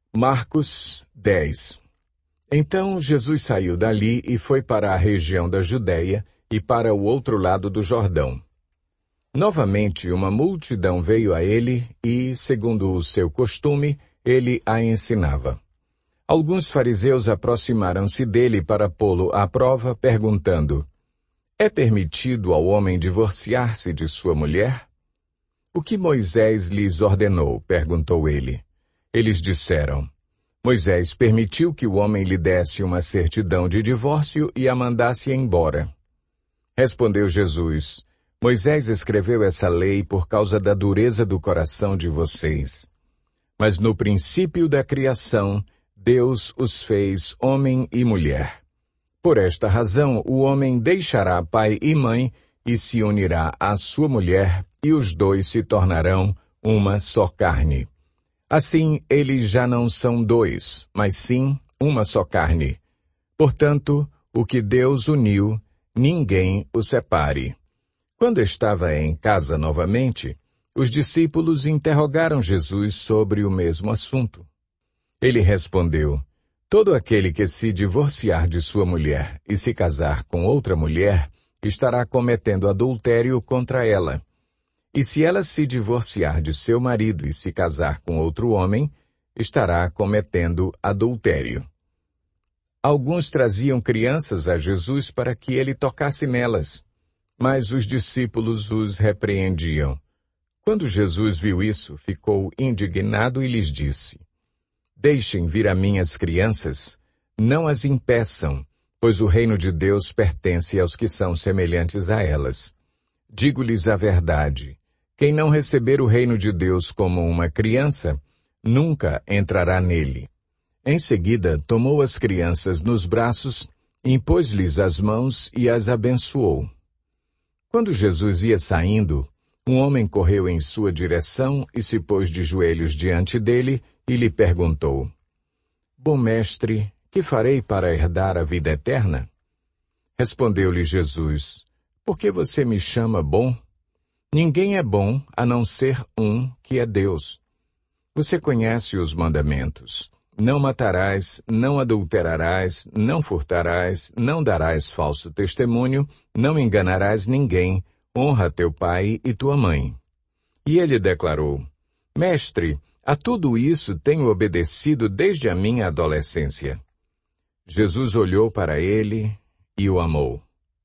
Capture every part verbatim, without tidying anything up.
Marcos dez. Então Jesus saiu dali e foi para a região da Judéia e para o outro lado do Jordão. Novamente uma multidão veio a ele e, segundo o seu costume, ele a ensinava. Alguns fariseus aproximaram-se dele para pô-lo à prova, perguntando: É permitido ao homem divorciar-se de sua mulher? O que Moisés lhes ordenou? Perguntou ele. Eles disseram: Moisés permitiu que o homem lhe desse uma certidão de divórcio e a mandasse embora. Respondeu Jesus: Moisés escreveu essa lei por causa da dureza do coração de vocês. Mas no princípio da criação, Deus os fez homem e mulher. Por esta razão, o homem deixará pai e mãe e se unirá à sua mulher, e os dois se tornarão uma só carne. Assim, eles já não são dois, mas sim uma só carne. Portanto, o que Deus uniu, ninguém o separe. Quando estava em casa novamente, os discípulos interrogaram Jesus sobre o mesmo assunto. Ele respondeu: Todo aquele que se divorciar de sua mulher e se casar com outra mulher, estará cometendo adultério contra ela. E se ela se divorciar de seu marido e se casar com outro homem, estará cometendo adultério. Alguns traziam crianças a Jesus para que ele tocasse nelas, mas os discípulos os repreendiam. Quando Jesus viu isso, ficou indignado e lhes disse: Deixem vir a mim as crianças, não as impeçam, pois o reino de Deus pertence aos que são semelhantes a elas. Digo-lhes a verdade, quem não receber o reino de Deus como uma criança, nunca entrará nele. Em seguida, tomou as crianças nos braços, impôs-lhes as mãos e as abençoou. Quando Jesus ia saindo, um homem correu em sua direção e se pôs de joelhos diante dele e lhe perguntou: Bom mestre, que farei para herdar a vida eterna? Respondeu-lhe Jesus: Por que você me chama bom? Ninguém é bom a não ser um, que é Deus. Você conhece os mandamentos: Não matarás, não adulterarás, não furtarás, não darás falso testemunho, não enganarás ninguém, honra teu pai e tua mãe. E ele declarou: Mestre, a tudo isso tenho obedecido desde a minha adolescência. Jesus olhou para ele e o amou.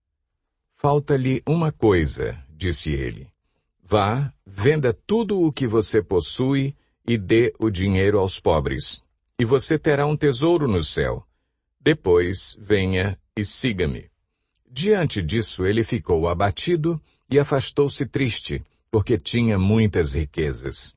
Falta-lhe uma coisa, disse ele. Vá, venda tudo o que você possui e dê o dinheiro aos pobres, e você terá um tesouro no céu. Depois, venha e siga-me. Diante disso, ele ficou abatido e afastou-se triste, porque tinha muitas riquezas.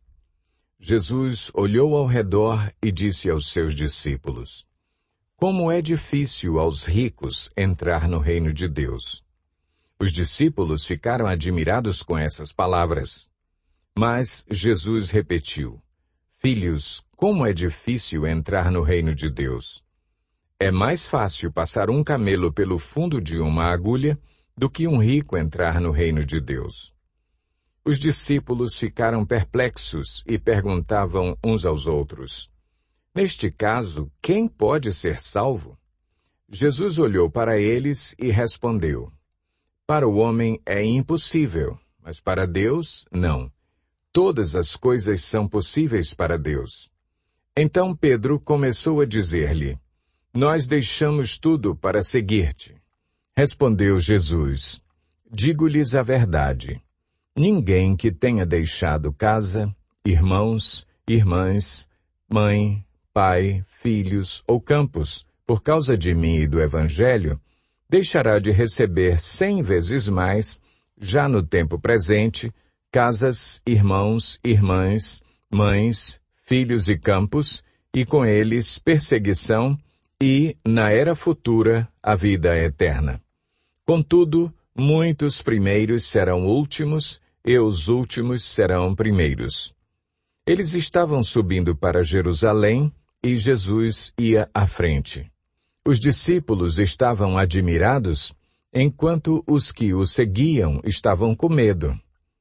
Jesus olhou ao redor e disse aos seus discípulos: Como é difícil aos ricos entrar no reino de Deus. Os discípulos ficaram admirados com essas palavras. Mas Jesus repetiu: Filhos, como é difícil entrar no reino de Deus. É mais fácil passar um camelo pelo fundo de uma agulha do que um rico entrar no reino de Deus. Os discípulos ficaram perplexos e perguntavam uns aos outros: Neste caso, quem pode ser salvo? Jesus olhou para eles e respondeu: Para o homem é impossível, mas para Deus, não. Todas as coisas são possíveis para Deus. Então Pedro começou a dizer-lhe: Nós deixamos tudo para seguir-te. Respondeu Jesus: Digo-lhes a verdade. Ninguém que tenha deixado casa, irmãos, irmãs, mãe, pai, filhos ou campos, por causa de mim e do Evangelho, deixará de receber cem vezes mais, já no tempo presente, casas, irmãos, irmãs, mães, filhos e campos, e com eles perseguição, e, na era futura, a vida eterna. Contudo, muitos primeiros serão últimos, e os últimos serão primeiros. Eles estavam subindo para Jerusalém, e Jesus ia à frente. Os discípulos estavam admirados, enquanto os que o seguiam estavam com medo.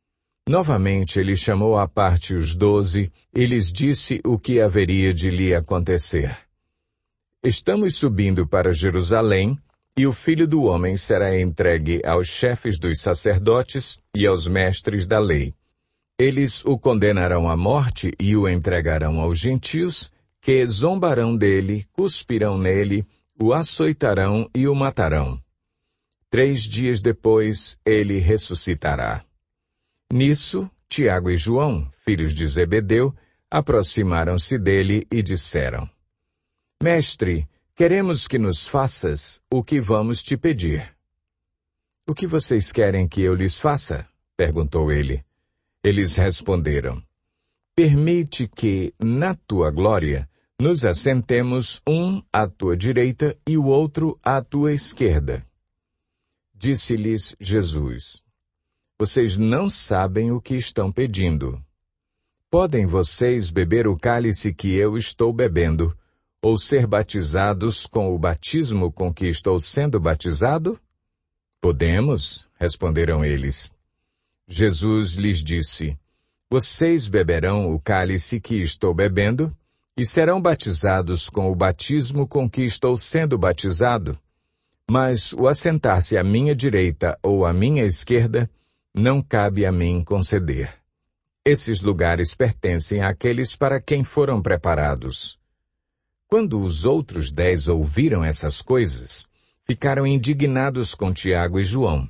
Novamente ele chamou à parte os doze e lhes disse o que haveria de lhe acontecer. Estamos subindo para Jerusalém, e o Filho do Homem será entregue aos chefes dos sacerdotes e aos mestres da lei. Eles o condenarão à morte e o entregarão aos gentios, que zombarão dele, cuspirão nele, o açoitarão e o matarão. Três dias depois, ele ressuscitará. Nisso, Tiago e João, filhos de Zebedeu, aproximaram-se dele e disseram: Mestre, queremos que nos faças o que vamos te pedir. O que vocês querem que eu lhes faça? Perguntou ele. Eles responderam: Permite que, na tua glória, nos assentemos um à tua direita e o outro à tua esquerda. Disse-lhes Jesus: Vocês não sabem o que estão pedindo. Podem vocês beber o cálice que eu estou bebendo, ou ser batizados com o batismo com que estou sendo batizado? Podemos, responderam eles. Jesus lhes disse: Vocês beberão o cálice que estou bebendo, e serão batizados com o batismo com que estou sendo batizado. Mas o assentar-se à minha direita ou à minha esquerda, não cabe a mim conceder. Esses lugares pertencem àqueles para quem foram preparados. Quando os outros dez ouviram essas coisas, ficaram indignados com Tiago e João.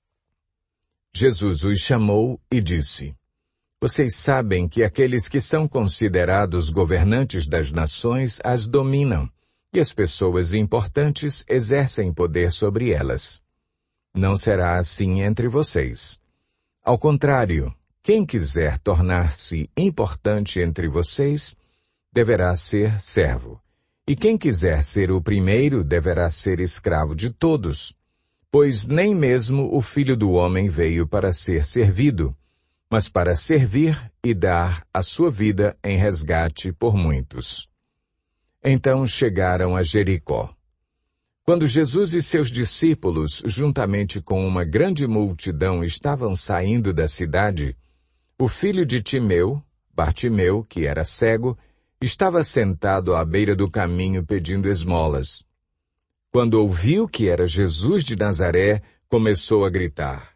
Jesus os chamou e disse: Vocês sabem que aqueles que são considerados governantes das nações as dominam, e as pessoas importantes exercem poder sobre elas. Não será assim entre vocês. Ao contrário, quem quiser tornar-se importante entre vocês, deverá ser servo. E quem quiser ser o primeiro deverá ser escravo de todos. Pois nem mesmo o Filho do Homem veio para ser servido, mas para servir e dar a sua vida em resgate por muitos. Então chegaram a Jericó. Quando Jesus e seus discípulos, juntamente com uma grande multidão, estavam saindo da cidade, o filho de Timeu, Bartimeu, que era cego, estava sentado à beira do caminho pedindo esmolas. Quando ouviu que era Jesus de Nazaré, começou a gritar: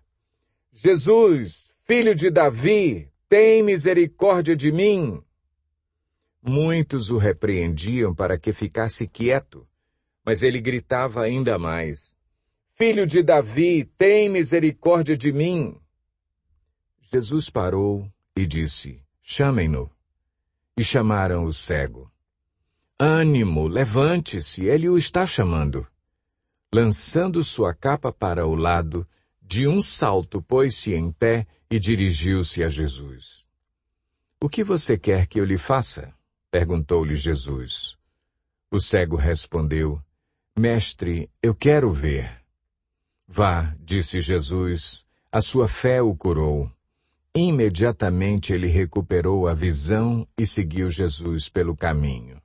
Jesus, filho de Davi, tem misericórdia de mim! Muitos o repreendiam para que ficasse quieto, mas ele gritava ainda mais: Filho de Davi, tem misericórdia de mim! Jesus parou e disse: Chamem-no. E chamaram o cego. Ânimo, levante-se, ele o está chamando. Lançando sua capa para o lado, de um salto pôs-se em pé e dirigiu-se a Jesus. O que você quer que eu lhe faça? Perguntou-lhe Jesus. O cego respondeu: Mestre, eu quero ver. Vá, disse Jesus, a sua fé o curou. Imediatamente ele recuperou a visão e seguiu Jesus pelo caminho.